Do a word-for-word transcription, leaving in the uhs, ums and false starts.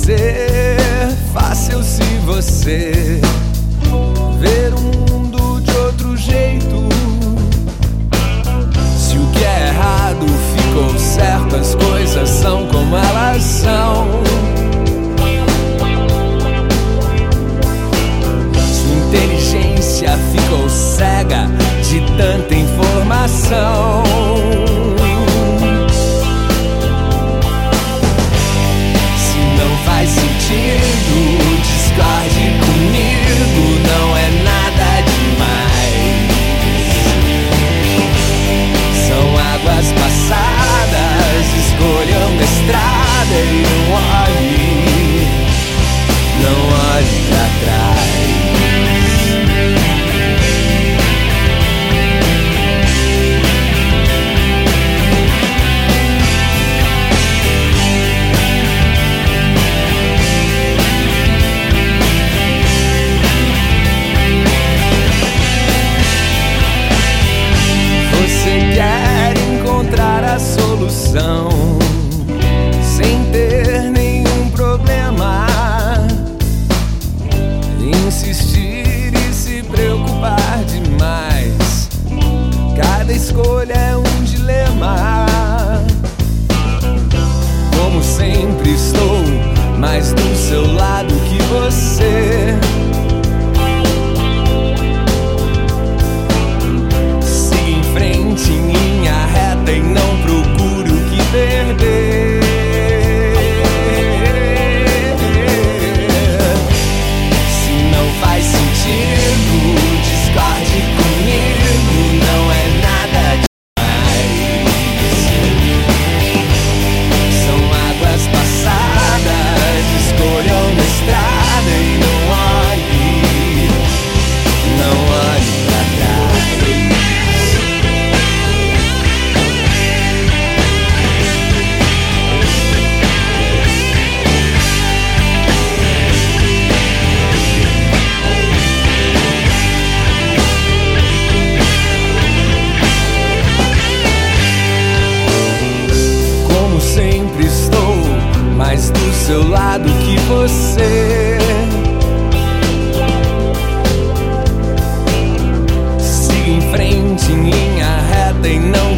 ser fácil se você ver o mundo de outro jeito. Se o que é errado ficou certo, as coisas são como elas são. Sua inteligência ficou cega de tanta informação. Faz sentido, discorde comigo, não é nada demais. São águas passadas, escolha uma estrada e não olhe, não olhe pra trás. A solução sem ter nenhum problema, insistir e se preocupar demais. Cada escolha é um dilema. Como sempre estou mais do seu lado que você. Siga em frente em linha reta e não procure o que perder. Se não faz sentido, discorde comigo, não é nada demais. São águas passadas, escolha uma estrada e não olhe, não olhe pra trás. Mais do seu lado que você. Siga em frente em linha reta e não